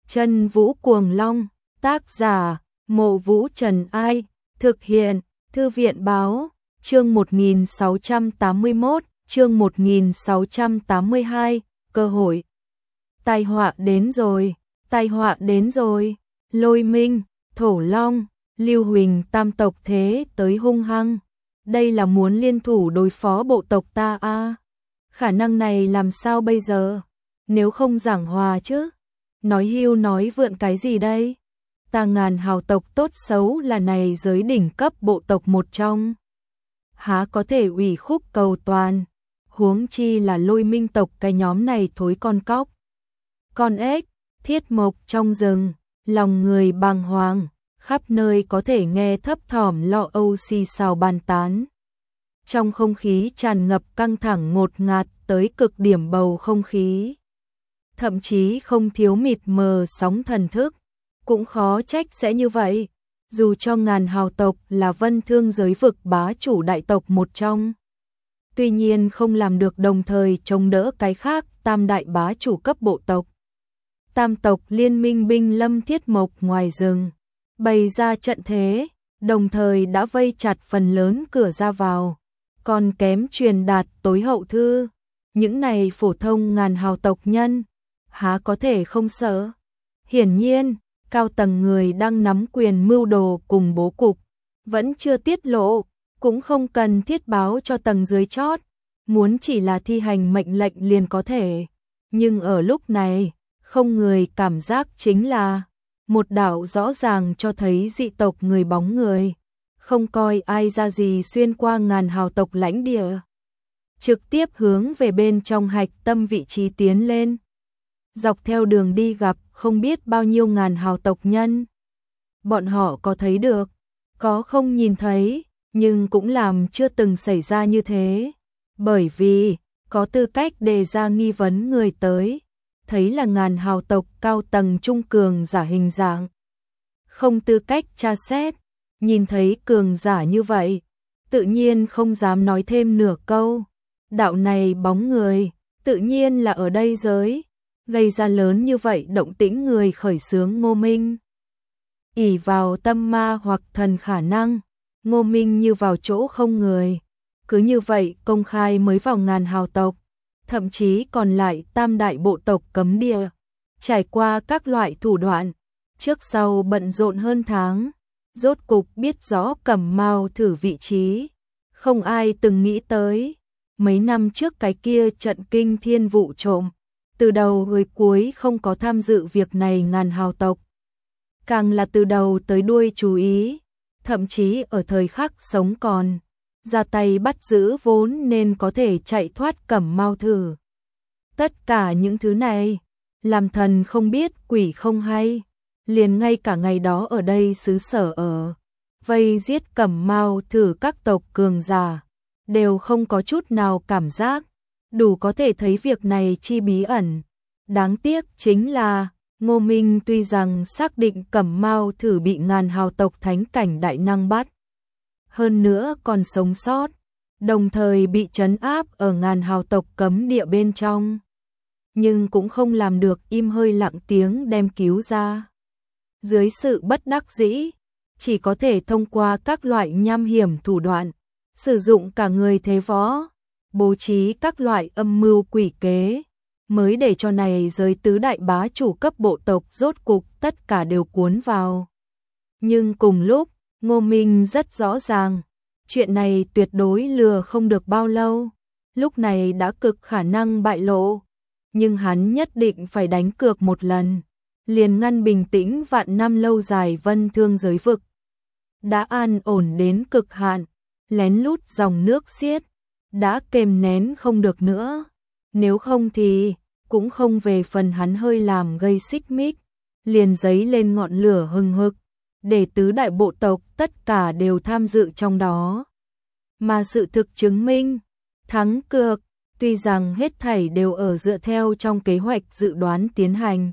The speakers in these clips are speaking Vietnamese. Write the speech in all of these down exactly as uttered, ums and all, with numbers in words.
Chân Vũ Cuồng Long, tác giả, Mộ Vũ Trần Ai, thực hiện, Thư viện Báo, chương một nghìn sáu trăm tám mươi mốt, chương một nghìn sáu trăm tám mươi hai, cơ hội. Tai họa đến rồi, tai họa đến rồi, Lôi Minh, Thổ Long, Lưu Huỳnh tam tộc thế tới hung hăng. Đây là muốn liên thủ đối phó bộ tộc ta a. Khả năng này làm sao bây giờ? Nếu không giảng hòa chứ? Nói hưu nói vượn cái gì đây? Ta Ngàn Hào tộc tốt xấu là này giới đỉnh cấp bộ tộc một trong. Há có thể ủy khúc cầu toàn, huống chi là Lôi Minh tộc cái nhóm này thối con cóc. Con ếch, thiết mộc trong rừng, lòng người bàng hoàng, khắp nơi có thể nghe thấp thỏm lo âu xì xào bàn tán. Trong không khí tràn ngập căng thẳng ngột ngạt tới cực điểm bầu không khí. Thậm chí không thiếu mịt mờ sóng thần thức, cũng khó trách sẽ như vậy, dù cho Ngàn Hào tộc là vân thương giới vực bá chủ đại tộc một trong. Tuy nhiên không làm được đồng thời chống đỡ cái khác tam đại bá chủ cấp bộ tộc. Tam tộc liên minh binh lâm thiết mộc ngoài rừng, bày ra trận thế, đồng thời đã vây chặt phần lớn cửa ra vào, còn kém truyền đạt tối hậu thư. Những này phổ thông Ngàn Hào tộc nhân, há có thể không sợ. Hiển nhiên, cao tầng người đang nắm quyền mưu đồ cùng bố cục, vẫn chưa tiết lộ, cũng không cần thiết báo cho tầng dưới chót, muốn chỉ là thi hành mệnh lệnh liền có thể. Nhưng ở lúc này, không người cảm giác chính là một đạo rõ ràng cho thấy dị tộc người bóng người, không coi ai ra gì xuyên qua Ngàn Hào tộc lãnh địa, trực tiếp hướng về bên trong hạch tâm vị trí tiến lên. Dọc theo đường đi gặp không biết bao nhiêu Ngàn Hào tộc nhân. Bọn họ có thấy được, có không nhìn thấy, nhưng cũng làm chưa từng xảy ra như thế. Bởi vì, có tư cách đề ra nghi vấn người tới, thấy là Ngàn Hào tộc cao tầng trung cường giả hình dạng. Không tư cách tra xét, nhìn thấy cường giả như vậy, tự nhiên không dám nói thêm nửa câu. Đạo này bóng người, tự nhiên là ở đây giới, gây ra lớn như vậy động tĩnh người khởi xướng Ngô Minh. Ỷ vào tâm ma hoặc thần khả năng, Ngô Minh như vào chỗ không người, cứ như vậy công khai mới vào Ngàn Hào tộc, thậm chí còn lại tam đại bộ tộc cấm địa, trải qua các loại thủ đoạn, trước sau bận rộn hơn tháng, rốt cục biết rõ Cẩm Mao thử vị trí, không ai từng nghĩ tới. Mấy năm trước cái kia trận kinh thiên vụ trộm, từ đầu tới cuối không có tham dự việc này Ngàn Hào tộc. Càng là từ đầu tới đuôi chú ý, thậm chí ở thời khắc sống còn, ra tay bắt giữ vốn nên có thể chạy thoát Cẩm Mao thử. Tất cả những thứ này, làm thần không biết quỷ không hay, liền ngay cả ngày đó ở đây xứ sở ở, vây giết Cẩm Mao thử các tộc cường giả, đều không có chút nào cảm giác, đủ có thể thấy việc này chi bí ẩn. Đáng tiếc chính là, Ngô Minh tuy rằng xác định Cẩm Mao thử bị Ngàn Hào tộc thánh cảnh đại năng bắt, hơn nữa còn sống sót, đồng thời bị trấn áp ở Ngàn Hào tộc cấm địa bên trong, nhưng cũng không làm được im hơi lặng tiếng đem cứu ra. Dưới sự bất đắc dĩ, chỉ có thể thông qua các loại nham hiểm thủ đoạn, sử dụng cả người thế võ, bố trí các loại âm mưu quỷ kế, mới để cho này giới tứ đại bá chủ cấp bộ tộc rốt cục tất cả đều cuốn vào. Nhưng cùng lúc, Ngô Minh rất rõ ràng, chuyện này tuyệt đối lừa không được bao lâu, lúc này đã cực khả năng bại lộ, nhưng hắn nhất định phải đánh cược một lần, liền ngăn bình tĩnh vạn năm lâu dài vân thương giới vực. Đã an ổn đến cực hạn, lén lút dòng nước xiết, đã kềm nén không được nữa, nếu không thì cũng không về phần hắn hơi làm gây xích mích, liền giấy lên ngọn lửa hừng hực, để tứ đại bộ tộc tất cả đều tham dự trong đó. Mà sự thực chứng minh, thắng cược, tuy rằng hết thảy đều ở dựa theo trong kế hoạch dự đoán tiến hành,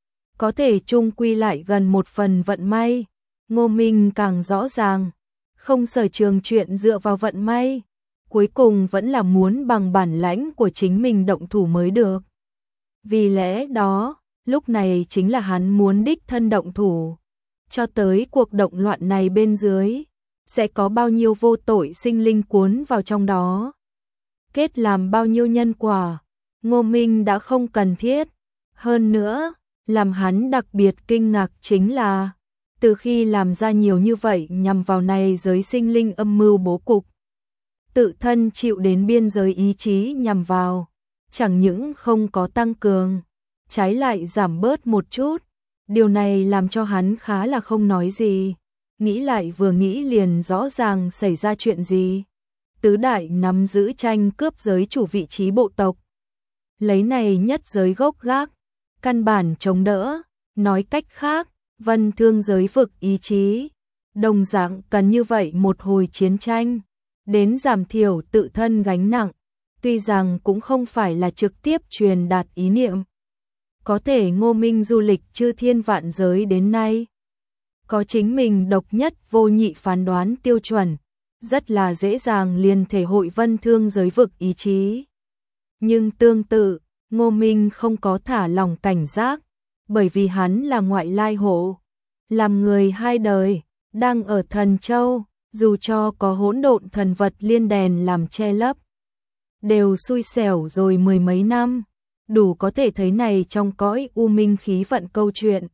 có thể chung quy lại gần một phần vận may. Ngô Minh càng rõ ràng, không sở trường chuyện dựa vào vận may, cuối cùng vẫn là muốn bằng bản lãnh của chính mình động thủ mới được. Vì lẽ đó, lúc này chính là hắn muốn đích thân động thủ. Cho tới cuộc động loạn này bên dưới, sẽ có bao nhiêu vô tội sinh linh cuốn vào trong đó. Kết làm bao nhiêu nhân quả, Ngô Minh đã không cần thiết. Hơn nữa, làm hắn đặc biệt kinh ngạc chính là, từ khi làm ra nhiều như vậy nhằm vào này giới sinh linh âm mưu bố cục, tự thân chịu đến biên giới ý chí nhằm vào, chẳng những không có tăng cường, trái lại giảm bớt một chút. Điều này làm cho hắn khá là không nói gì. Nghĩ lại vừa nghĩ liền rõ ràng xảy ra chuyện gì. Tứ đại nắm giữ tranh cướp giới chủ vị trí bộ tộc. Lấy này nhất giới gốc gác, căn bản chống đỡ. Nói cách khác, vân thương giới vực ý chí. Đồng dạng cần như vậy một hồi chiến tranh. Đến giảm thiểu tự thân gánh nặng. Tuy rằng cũng không phải là trực tiếp truyền đạt ý niệm. Có thể Ngô Minh du lịch chư thiên vạn giới đến nay, có chính mình độc nhất vô nhị phán đoán tiêu chuẩn, rất là dễ dàng liền thể hội vân thương giới vực ý chí. Nhưng tương tự, Ngô Minh không có thả lỏng cảnh giác, bởi vì hắn là ngoại lai hộ, làm người hai đời, đang ở Thần Châu, dù cho có hỗn độn thần vật liên đèn làm che lấp, đều xui xẻo rồi mười mấy năm. Đủ có thể thấy này trong cõi u minh khí vận câu chuyện.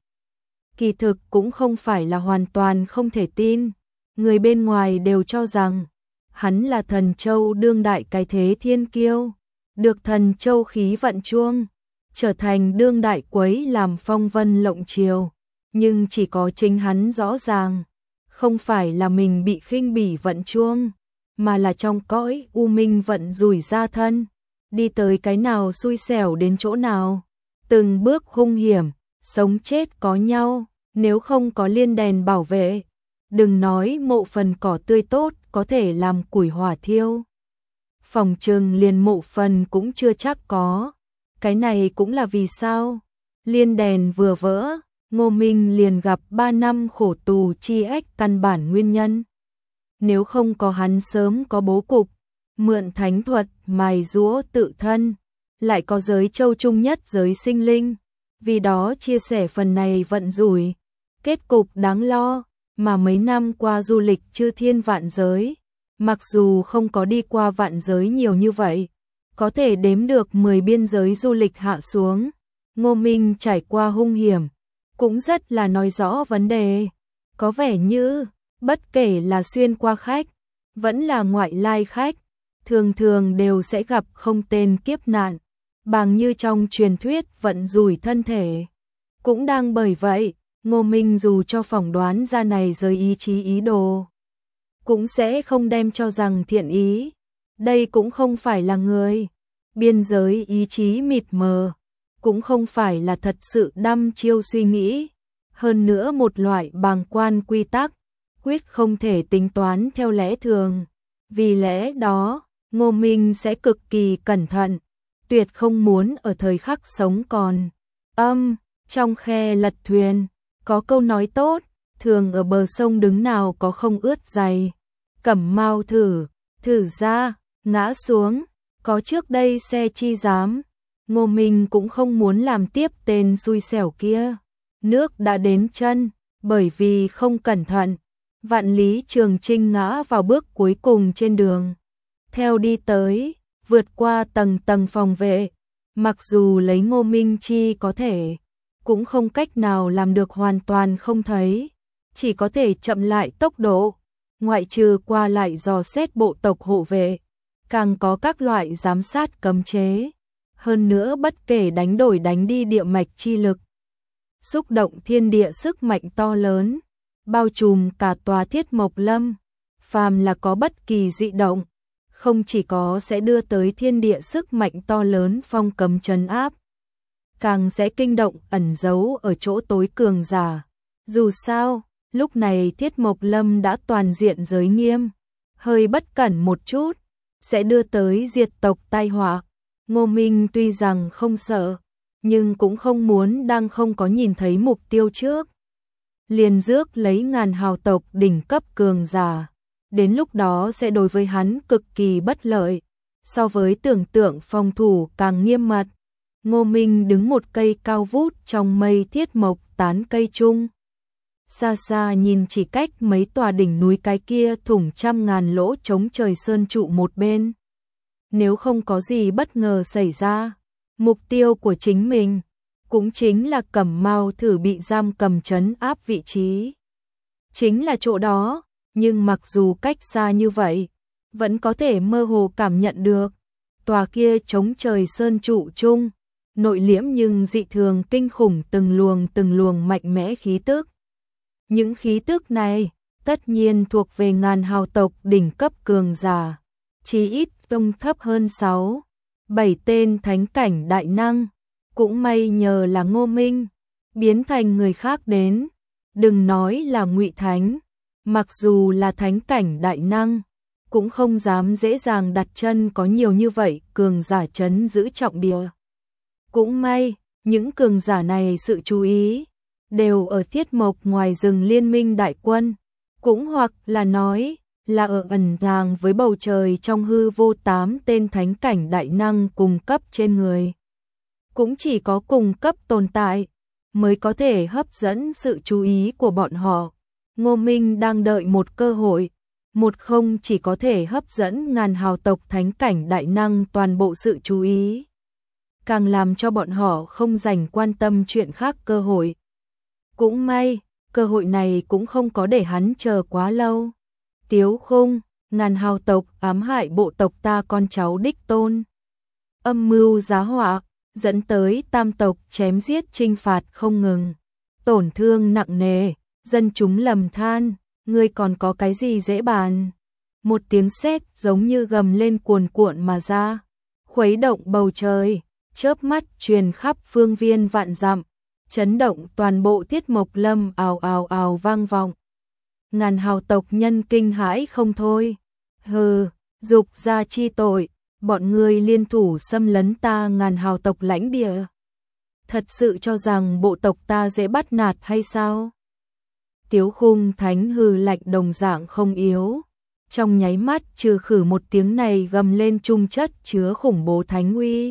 Kỳ thực cũng không phải là hoàn toàn không thể tin. Người bên ngoài đều cho rằng hắn là Thần Châu đương đại cái thế thiên kiêu, được Thần Châu khí vận chuông, trở thành đương đại quấy làm phong vân lộng triều. Nhưng chỉ có chính hắn rõ ràng, không phải là mình bị khinh bỉ vận chuông, mà là trong cõi u minh vận rủi ra thân. Đi tới cái nào xui xẻo đến chỗ nào, từng bước hung hiểm, sống chết có nhau, nếu không có liên đèn bảo vệ, đừng nói mộ phần cỏ tươi tốt có thể làm củi hỏa thiêu. Phòng trừng liền mộ phần cũng chưa chắc có, cái này cũng là vì sao, liên đèn vừa vỡ, Ngô Minh liền gặp ba năm khổ tù chi ách căn bản nguyên nhân. Nếu không có hắn sớm có bố cục, mượn thánh thuật, mài giũa tự thân, lại có giới châu trung nhất giới sinh linh, vì đó chia sẻ phần này vận rủi, kết cục đáng lo, mà mấy năm qua du lịch chư thiên vạn giới, mặc dù không có đi qua vạn giới nhiều như vậy, có thể đếm được mười biên giới du lịch hạ xuống, Ngô Minh trải qua hung hiểm, cũng rất là nói rõ vấn đề, có vẻ như, bất kể là xuyên qua khách, vẫn là ngoại lai khách, thường thường đều sẽ gặp không tên kiếp nạn, bằng như trong truyền thuyết vận rủi thân thể. Cũng đang bởi vậy, Ngô Minh dù cho phỏng đoán ra này giới ý chí ý đồ, cũng sẽ không đem cho rằng thiện ý. Đây cũng không phải là người, biên giới ý chí mịt mờ, cũng không phải là thật sự đăm chiêu suy nghĩ. Hơn nữa một loại bàng quan quy tắc, quyết không thể tính toán theo lẽ thường. Vì lẽ đó, Ngô Minh sẽ cực kỳ cẩn thận, tuyệt không muốn ở thời khắc sống còn. Âm, trong khe lật thuyền, có câu nói tốt, thường ở bờ sông đứng nào có không ướt giày. Cẩm mau thử, thử ra, ngã xuống, có trước đây xe chi dám. Ngô Minh cũng không muốn làm tiếp tên xui xẻo kia. Nước đã đến chân, bởi vì không cẩn thận, Vạn Lý Trường Chinh ngã vào bước cuối cùng trên đường. Theo đi tới, vượt qua tầng tầng phòng vệ, mặc dù lấy Ngô Minh Chi có thể, cũng không cách nào làm được hoàn toàn không thấy, chỉ có thể chậm lại tốc độ, ngoại trừ qua lại dò xét bộ tộc hộ vệ, càng có các loại giám sát cấm chế. Hơn nữa bất kể đánh đổi đánh đi địa mạch chi lực, xúc động thiên địa sức mạnh to lớn, bao trùm cả tòa Thiết Mộc Lâm, phàm là có bất kỳ dị động, không chỉ có sẽ đưa tới thiên địa sức mạnh to lớn phong cấm trấn áp, càng sẽ kinh động ẩn giấu ở chỗ tối cường giả. Dù sao, lúc này Thiết Mộc Lâm đã toàn diện giới nghiêm, hơi bất cẩn một chút, sẽ đưa tới diệt tộc tai họa. Ngô Minh tuy rằng không sợ, nhưng cũng không muốn đang không có nhìn thấy mục tiêu trước. Liền rước lấy ngàn hào tộc đỉnh cấp cường giả. Đến lúc đó sẽ đối với hắn cực kỳ bất lợi, so với tưởng tượng phòng thủ càng nghiêm mật. Ngô Minh đứng một cây cao vút trong mây thiết mộc tán cây chung. Xa xa nhìn chỉ cách mấy tòa đỉnh núi cái kia thủng trăm ngàn lỗ chống trời sơn trụ một bên. Nếu không có gì bất ngờ xảy ra, mục tiêu của chính mình cũng chính là Cẩm Mao thử bị giam cầm trấn áp vị trí. Chính là chỗ đó, nhưng mặc dù cách xa như vậy, vẫn có thể mơ hồ cảm nhận được. Tòa kia chống trời sơn trụ chung, nội liễm nhưng dị thường kinh khủng từng luồng từng luồng mạnh mẽ khí tức. Những khí tức này, tất nhiên thuộc về ngàn hào tộc đỉnh cấp cường giả, chí ít đông thấp hơn sáu, bảy tên thánh cảnh đại năng. Cũng may nhờ là Ngô Minh, biến thành người khác đến, đừng nói là Ngụy Thánh, mặc dù là thánh cảnh đại năng, cũng không dám dễ dàng đặt chân có nhiều như vậy cường giả trấn giữ trọng địa. Cũng may, những cường giả này sự chú ý đều ở thiết mộc ngoài rừng liên minh đại quân, cũng hoặc là nói là ở ẩn tàng với bầu trời trong hư vô tám tên thánh cảnh đại năng cùng cấp trên người. Cũng chỉ có cùng cấp tồn tại mới có thể hấp dẫn sự chú ý của bọn họ. Ngô Minh đang đợi một cơ hội, một không chỉ có thể hấp dẫn ngàn hào tộc thánh cảnh đại năng toàn bộ sự chú ý, càng làm cho bọn họ không dành quan tâm chuyện khác cơ hội. Cũng may, cơ hội này cũng không có để hắn chờ quá lâu. Tiếu Khung, ngàn hào tộc ám hại bộ tộc ta con cháu đích tôn. Âm mưu giá họa, dẫn tới tam tộc chém giết chinh phạt không ngừng. Tổn thương nặng nề, dân chúng lầm than, ngươi còn có cái gì dễ bàn. Một tiếng sét giống như gầm lên cuồn cuộn mà ra, khuấy động bầu trời, chớp mắt truyền khắp phương viên vạn dặm, chấn động toàn bộ thiết mộc lâm ào ào ào vang vọng. Ngàn hào tộc nhân kinh hãi không thôi. Hừ, dục ra chi tội, bọn ngươi liên thủ xâm lấn ta ngàn hào tộc lãnh địa. Thật sự cho rằng bộ tộc ta dễ bắt nạt hay sao? Tiếu Khung Thánh hừ lạnh đồng dạng không yếu. Trong nháy mắt trừ khử một tiếng này gầm lên trung chất chứa khủng bố thánh uy.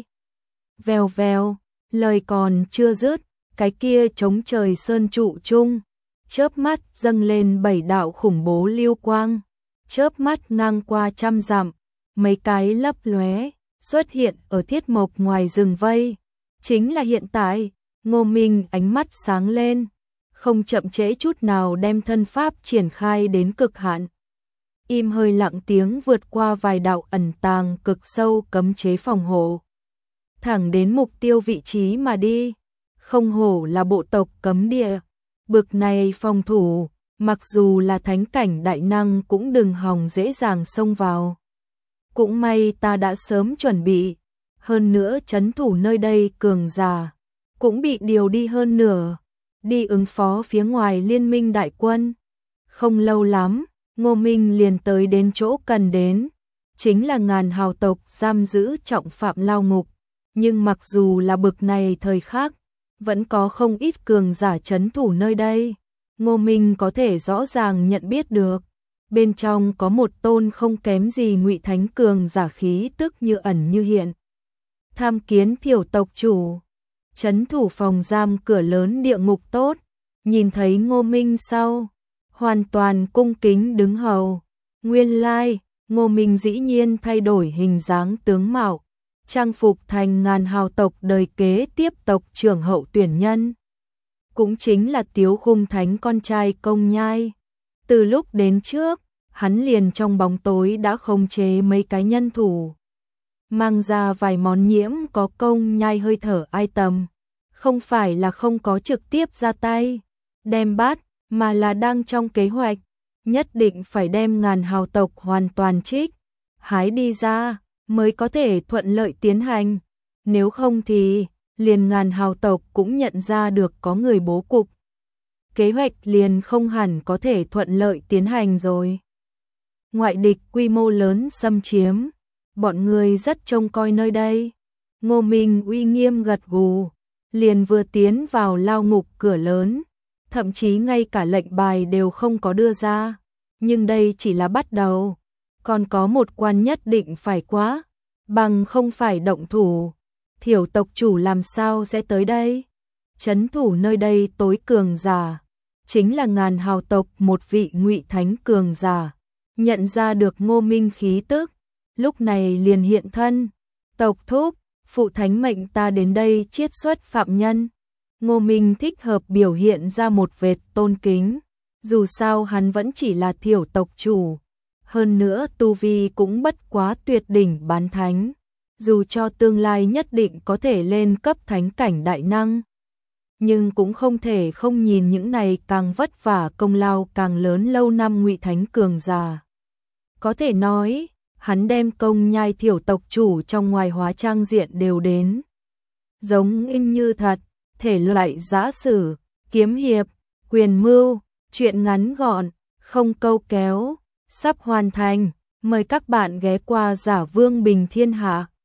Vèo vèo, lời còn chưa dứt, cái kia chống trời sơn trụ chung, chớp mắt dâng lên bảy đạo khủng bố lưu quang, chớp mắt ngang qua trăm dặm, mấy cái lấp lóe xuất hiện ở thiết mộc ngoài rừng vây. Chính là hiện tại, Ngô Minh ánh mắt sáng lên, không chậm trễ chút nào đem thân pháp triển khai đến cực hạn. Im hơi lặng tiếng vượt qua vài đạo ẩn tàng cực sâu cấm chế phòng hộ, thẳng đến mục tiêu vị trí mà đi. Không hổ là bộ tộc cấm địa, bực này phòng thủ, mặc dù là thánh cảnh đại năng cũng đừng hòng dễ dàng xông vào. Cũng may ta đã sớm chuẩn bị, hơn nữa trấn thủ nơi đây cường giả cũng bị điều đi hơn nửa, đi ứng phó phía ngoài liên minh đại quân. Không lâu lắm, Ngô Minh liền tới đến chỗ cần đến, chính là ngàn hào tộc giam giữ trọng phạm lao ngục. Nhưng mặc dù là bực này thời khắc, vẫn có không ít cường giả trấn thủ nơi đây. Ngô Minh có thể rõ ràng nhận biết được, bên trong có một tôn không kém gì Ngụy Thánh cường giả khí tức như ẩn như hiện. Tham kiến thiểu tộc chủ, trấn thủ phòng giam cửa lớn địa ngục tốt, nhìn thấy Ngô Minh sau, hoàn toàn cung kính đứng hầu. Nguyên lai, Ngô Minh dĩ nhiên thay đổi hình dáng tướng mạo, trang phục thành ngàn hào tộc đời kế tiếp tộc trưởng hậu tuyển nhân. Cũng chính là Tiếu Khung Thánh con trai Công Nhai. Từ lúc đến trước, hắn liền trong bóng tối đã khống chế mấy cái nhân thủ, mang ra vài món nhiễm có Công Nhai hơi thở ai tầm. Không phải là không có trực tiếp ra tay đem bắt, mà là đang trong kế hoạch, nhất định phải đem ngàn hào tộc hoàn toàn trích hái đi ra mới có thể thuận lợi tiến hành. Nếu không thì liền ngàn hào tộc cũng nhận ra được có người bố cục, kế hoạch liền không hẳn có thể thuận lợi tiến hành rồi. Ngoại địch quy mô lớn xâm chiếm, bọn người rất trông coi nơi đây. Ngô Minh uy nghiêm gật gù, liền vừa tiến vào lao ngục cửa lớn, thậm chí ngay cả lệnh bài đều không có đưa ra. Nhưng đây chỉ là bắt đầu, còn có một quan nhất định phải qua, bằng không phải động thủ. Thiểu tộc chủ làm sao sẽ tới đây? Trấn thủ nơi đây tối cường giả, chính là Ngàn Hào tộc một vị ngụy thánh cường giả. Nhận ra được Ngô Minh khí tức, lúc này liền hiện thân. Tộc thúc, phụ thánh mệnh ta đến đây chiết xuất phạm nhân. Ngô Minh thích hợp biểu hiện ra một vệt tôn kính. Dù sao hắn vẫn chỉ là thiểu tộc chủ. Hơn nữa tu vi cũng bất quá tuyệt đỉnh bán thánh. Dù cho tương lai nhất định có thể lên cấp thánh cảnh đại năng, nhưng cũng không thể không nhìn những này càng vất vả công lao càng lớn lâu năm ngụy thánh cường giả. Có thể nói, hắn đem công nhai thiểu tộc chủ trong ngoài hóa trang diện đều đến. Giống in như thật, thể loại giã sử, kiếm hiệp, quyền mưu, chuyện ngắn gọn, không câu kéo, sắp hoàn thành. Mời các bạn ghé qua Giả Vương Bình Thiên Hạ.